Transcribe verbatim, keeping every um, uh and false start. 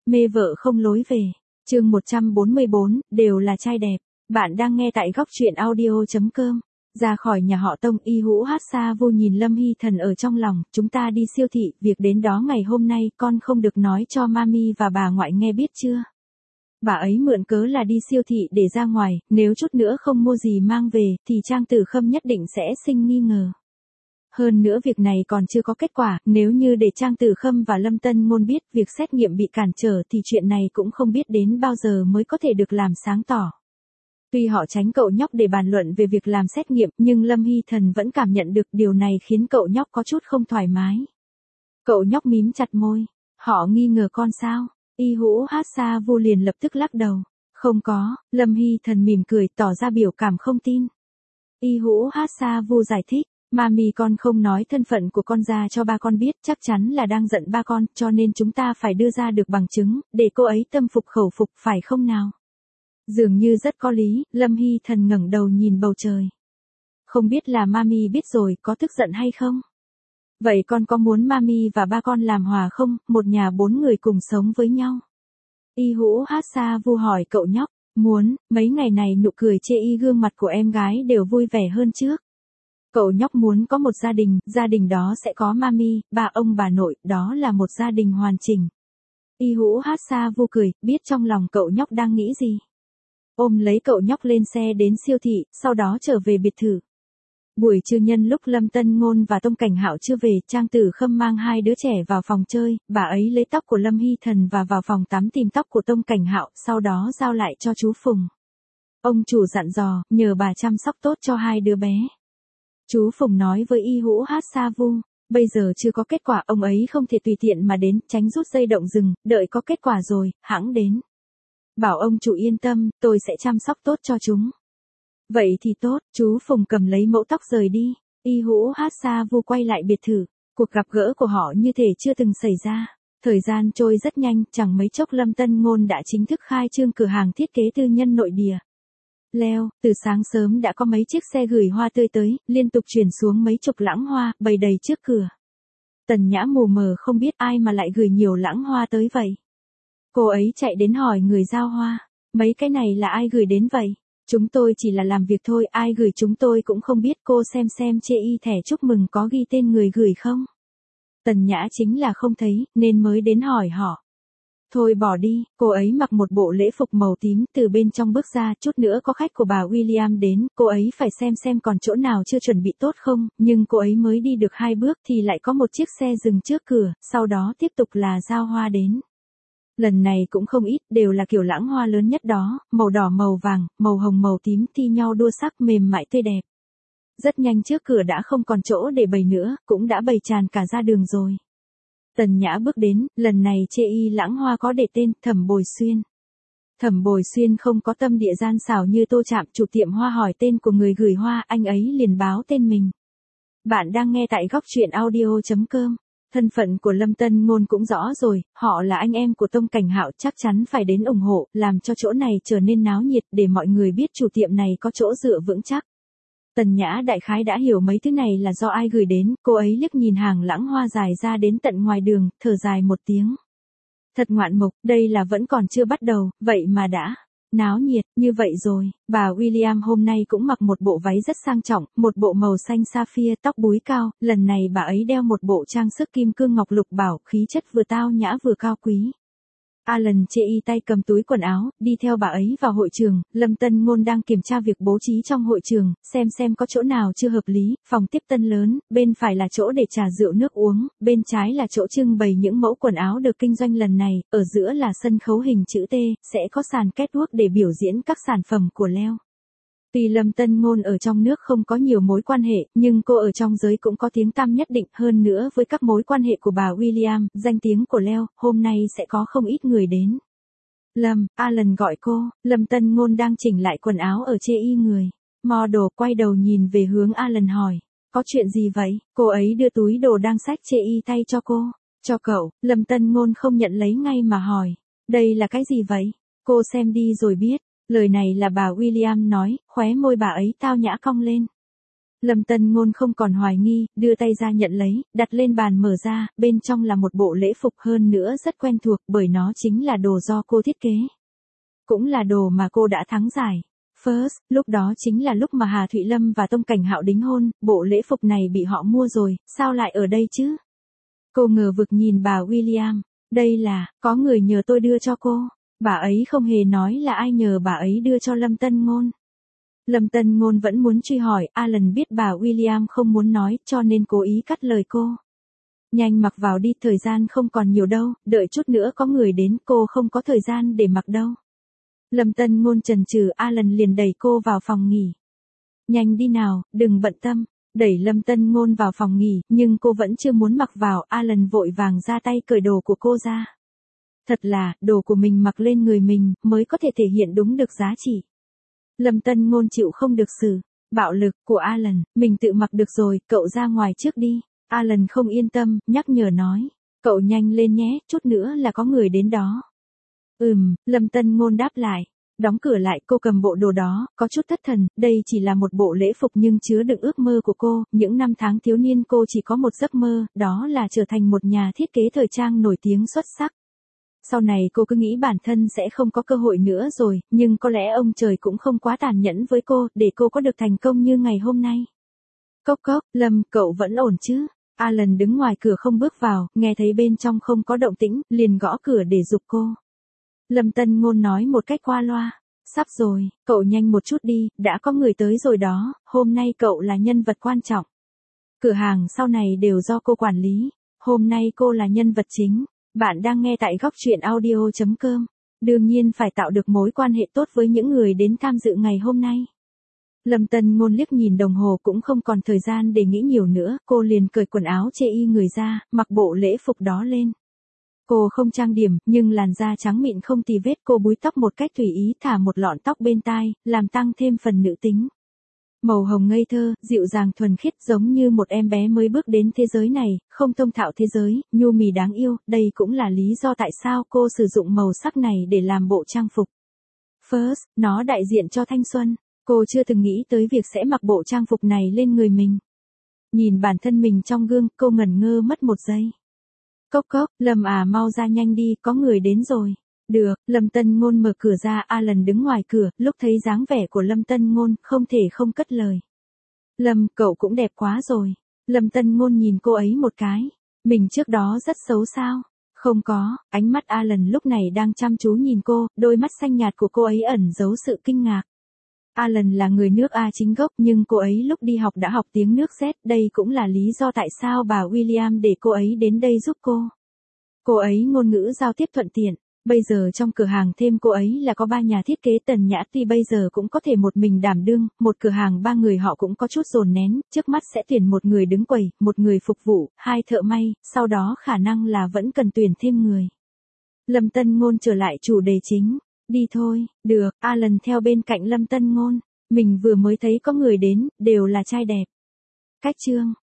Mê vợ không lối về. Chương một trăm bốn mươi bốn, đều là trai đẹp. Bạn đang nghe tại góc truyện audio chấm com. Ra khỏi nhà họ Tông, Y Hữu Hát Xa Vô nhìn Lâm Hy Thần ở trong lòng, chúng ta đi siêu thị, việc đến đó ngày hôm nay con không được nói cho mami và bà ngoại nghe biết chưa? Bà ấy mượn cớ là đi siêu thị để ra ngoài, nếu chút nữa không mua gì mang về, thì Trang Tử Khâm nhất định sẽ sinh nghi ngờ. Hơn nữa việc này còn chưa có kết quả, nếu như để Trang Tử Khâm và Lâm Tân Ngôn biết việc xét nghiệm bị cản trở thì chuyện này cũng không biết đến bao giờ mới có thể được làm sáng tỏ. Tuy họ tránh cậu nhóc để bàn luận về việc làm xét nghiệm, nhưng Lâm Hy Thần vẫn cảm nhận được điều này khiến cậu nhóc có chút không thoải mái. Cậu nhóc mím chặt môi. Họ nghi ngờ con sao? Y Hữu Hát Xa Vô liền lập tức lắc đầu. Không có, Lâm Hy Thần mỉm cười tỏ ra biểu cảm không tin. Y Hữu Hát Xa Vô giải thích. Mami con không nói thân phận của con ra cho ba con biết, chắc chắn là đang giận ba con, cho nên chúng ta phải đưa ra được bằng chứng, để cô ấy tâm phục khẩu phục, phải không nào? Dường như rất có lý, Lâm Hy Thần ngẩng đầu nhìn bầu trời. Không biết là mami biết rồi, có tức giận hay không? Vậy con có muốn mami và ba con làm hòa không, một nhà bốn người cùng sống với nhau? Y Hữu Hát Xa Vô hỏi cậu nhóc. Muốn, mấy ngày này nụ cười chê y gương mặt của em gái đều vui vẻ hơn trước. Cậu nhóc muốn có một gia đình, gia đình đó sẽ có mami, bà ông bà nội, đó là một gia đình hoàn chỉnh. Y Hữu Hát Xa Vô cười, biết trong lòng cậu nhóc đang nghĩ gì. Ôm lấy cậu nhóc lên xe đến siêu thị, sau đó trở về biệt thự. Buổi trưa nhân lúc Lâm Tân Ngôn và Tông Cảnh Hạo chưa về, Trang Tử Khâm mang hai đứa trẻ vào phòng chơi, bà ấy lấy tóc của Lâm Hy Thần và vào phòng tắm tìm tóc của Tông Cảnh Hạo, sau đó giao lại cho chú Phùng. Ông chủ dặn dò, nhờ bà chăm sóc tốt cho hai đứa bé. Chú Phùng nói với Y Hữu Hát Xa Vô, bây giờ chưa có kết quả, ông ấy không thể tùy tiện mà đến, tránh rút dây động rừng, đợi có kết quả rồi, hẵng đến. Bảo ông chủ yên tâm, tôi sẽ chăm sóc tốt cho chúng. Vậy thì tốt, chú Phùng cầm lấy mẫu tóc rời đi. Y Hữu Hát Xa Vô quay lại biệt thự, cuộc gặp gỡ của họ như thể chưa từng xảy ra. Thời gian trôi rất nhanh, chẳng mấy chốc Lâm Tân Ngôn đã chính thức khai trương cửa hàng thiết kế tư nhân nội địa. Leo, từ sáng sớm đã có mấy chiếc xe gửi hoa tươi tới, liên tục chuyển xuống mấy chục lẵng hoa, bày đầy trước cửa. Tần Nhã mù mờ không biết ai mà lại gửi nhiều lẵng hoa tới vậy. Cô ấy chạy đến hỏi người giao hoa, mấy cái này là ai gửi đến vậy? Chúng tôi chỉ là làm việc thôi, ai gửi chúng tôi cũng không biết, cô xem xem chê y thẻ chúc mừng có ghi tên người gửi không? Tần Nhã chính là không thấy, nên mới đến hỏi họ. Thôi bỏ đi, cô ấy mặc một bộ lễ phục màu tím, từ bên trong bước ra, chút nữa có khách của bà William đến, cô ấy phải xem xem còn chỗ nào chưa chuẩn bị tốt không, nhưng cô ấy mới đi được hai bước thì lại có một chiếc xe dừng trước cửa, sau đó tiếp tục là giao hoa đến. Lần này cũng không ít, đều là kiểu lẵng hoa lớn nhất đó, màu đỏ màu vàng, màu hồng màu tím thi nhau đua sắc mềm mại tươi đẹp. Rất nhanh trước cửa đã không còn chỗ để bày nữa, cũng đã bày tràn cả ra đường rồi. Tần Nhã bước đến, lần này chê y lẵng hoa có để tên Thẩm Bồi Xuyên. Thẩm Bồi Xuyên không có tâm địa gian xảo như Tô Trạm, chủ tiệm hoa hỏi tên của người gửi hoa, anh ấy liền báo tên mình. Bạn đang nghe tại góc truyện audio chấm com. Thân phận của Lâm Tân Ngôn cũng rõ rồi, họ là anh em của Tông Cảnh Hạo, chắc chắn phải đến ủng hộ, làm cho chỗ này trở nên náo nhiệt để mọi người biết chủ tiệm này có chỗ dựa vững chắc. Tần Nhã đại khái đã hiểu mấy thứ này là do ai gửi đến, cô ấy liếc nhìn hàng lẵng hoa dài ra đến tận ngoài đường, thở dài một tiếng. Thật ngoạn mục, đây là vẫn còn chưa bắt đầu, vậy mà đã náo nhiệt như vậy rồi. Bà William hôm nay cũng mặc một bộ váy rất sang trọng, một bộ màu xanh sapphire, tóc búi cao, lần này bà ấy đeo một bộ trang sức kim cương ngọc lục bảo, khí chất vừa tao nhã vừa cao quý. Alan chê y tay cầm túi quần áo, đi theo bà ấy vào hội trường. Lâm Tân Ngôn đang kiểm tra việc bố trí trong hội trường, xem xem có chỗ nào chưa hợp lý. Phòng tiếp tân lớn, bên phải là chỗ để trà rượu nước uống, bên trái là chỗ trưng bày những mẫu quần áo được kinh doanh lần này, ở giữa là sân khấu hình chữ T, sẽ có sàn catwalk để biểu diễn các sản phẩm của Leo. Tuy Lâm Tân Ngôn ở trong nước không có nhiều mối quan hệ, nhưng cô ở trong giới cũng có tiếng tăm nhất định, hơn nữa với các mối quan hệ của bà William, danh tiếng của Leo, hôm nay sẽ có không ít người đến. Lâm, Alan gọi cô, Lâm Tân Ngôn đang chỉnh lại quần áo ở chê y người. Model quay đầu nhìn về hướng Alan hỏi, có chuyện gì vậy? Cô ấy đưa túi đồ đang xách chê y tay cho cô. Cho cậu, Lâm Tân Ngôn không nhận lấy ngay mà hỏi, đây là cái gì vậy? Cô xem đi rồi biết. Lời này là bà William nói, khóe môi bà ấy tao nhã cong lên. Lâm Tân Ngôn không còn hoài nghi, đưa tay ra nhận lấy, đặt lên bàn mở ra, bên trong là một bộ lễ phục hơn nữa rất quen thuộc bởi nó chính là đồ do cô thiết kế. Cũng là đồ mà cô đã thắng giải. First, lúc đó chính là lúc mà Hà Thụy Lâm và Tông Cảnh Hạo đính hôn, bộ lễ phục này bị họ mua rồi, sao lại ở đây chứ? Cô ngờ vực nhìn bà William, đây là, có người nhờ tôi đưa cho cô. Bà ấy không hề nói là ai nhờ bà ấy đưa cho Lâm Tân Ngôn. Lâm Tân Ngôn vẫn muốn truy hỏi, Alan biết bà William không muốn nói, cho nên cố ý cắt lời cô. Nhanh mặc vào đi, thời gian không còn nhiều đâu, đợi chút nữa có người đến, cô không có thời gian để mặc đâu. Lâm Tân Ngôn chần chừ, Alan liền đẩy cô vào phòng nghỉ. Nhanh đi nào, đừng bận tâm. Đẩy Lâm Tân Ngôn vào phòng nghỉ, nhưng cô vẫn chưa muốn mặc vào, Alan vội vàng ra tay cởi đồ của cô ra. Thật là, đồ của mình mặc lên người mình, mới có thể thể hiện đúng được giá trị. Lâm Tân Ngôn chịu không được sự bạo lực của Alan, mình tự mặc được rồi, cậu ra ngoài trước đi. Alan không yên tâm, nhắc nhở nói. Cậu nhanh lên nhé, chút nữa là có người đến đó. Ừm, Lâm Tân Ngôn đáp lại. Đóng cửa lại, cô cầm bộ đồ đó, có chút thất thần, đây chỉ là một bộ lễ phục nhưng chứa đựng ước mơ của cô, những năm tháng thiếu niên cô chỉ có một giấc mơ, đó là trở thành một nhà thiết kế thời trang nổi tiếng xuất sắc. Sau này cô cứ nghĩ bản thân sẽ không có cơ hội nữa rồi, nhưng có lẽ ông trời cũng không quá tàn nhẫn với cô, để cô có được thành công như ngày hôm nay. Cốc cốc, Lâm, cậu vẫn ổn chứ? Alan đứng ngoài cửa không bước vào, nghe thấy bên trong không có động tĩnh, liền gõ cửa để giục cô. Lâm Tân Ngôn nói một cách qua loa. Sắp rồi, cậu nhanh một chút đi, đã có người tới rồi đó, hôm nay cậu là nhân vật quan trọng. Cửa hàng sau này đều do cô quản lý, hôm nay cô là nhân vật chính. Bạn đang nghe tại góc truyện audio chấm com. Đương nhiên phải tạo được mối quan hệ tốt với những người đến tham dự ngày hôm nay. Lâm Tân Ngôn liếc nhìn đồng hồ cũng không còn thời gian để nghĩ nhiều nữa, cô liền cởi quần áo chê y người ra, mặc bộ lễ phục đó lên. Cô không trang điểm, nhưng làn da trắng mịn không tì vết, cô búi tóc một cách tùy ý, thả một lọn tóc bên tai, làm tăng thêm phần nữ tính. Màu hồng ngây thơ, dịu dàng thuần khiết giống như một em bé mới bước đến thế giới này, không thông thạo thế giới, nhu mì đáng yêu, đây cũng là lý do tại sao cô sử dụng màu sắc này để làm bộ trang phục. First, nó đại diện cho thanh xuân, cô chưa từng nghĩ tới việc sẽ mặc bộ trang phục này lên người mình. Nhìn bản thân mình trong gương, cô ngẩn ngơ mất một giây. Cốc cốc, Lâm à mau ra nhanh đi, có người đến rồi. Được, Lâm Tân Ngôn mở cửa ra, Alan đứng ngoài cửa, lúc thấy dáng vẻ của Lâm Tân Ngôn, không thể không cất lời. Lâm, cậu cũng đẹp quá rồi. Lâm Tân Ngôn nhìn cô ấy một cái. Mình trước đó rất xấu sao? Không có, ánh mắt Alan lúc này đang chăm chú nhìn cô, đôi mắt xanh nhạt của cô ấy ẩn giấu sự kinh ngạc. Alan là người nước A chính gốc nhưng cô ấy lúc đi học đã học tiếng nước Z, đây cũng là lý do tại sao bà William để cô ấy đến đây giúp cô. Cô ấy ngôn ngữ giao tiếp thuận tiện. Bây giờ trong cửa hàng thêm cô ấy là có ba nhà thiết kế tần nhã, tuy bây giờ cũng có thể một mình đảm đương, một cửa hàng ba người họ cũng có chút dồn nén, trước mắt sẽ tuyển một người đứng quầy, một người phục vụ, hai thợ may, sau đó khả năng là vẫn cần tuyển thêm người. Lâm Tân Ngôn trở lại chủ đề chính. Đi thôi, được, Alan theo bên cạnh Lâm Tân Ngôn. Mình vừa mới thấy có người đến, đều là trai đẹp. Cách chương.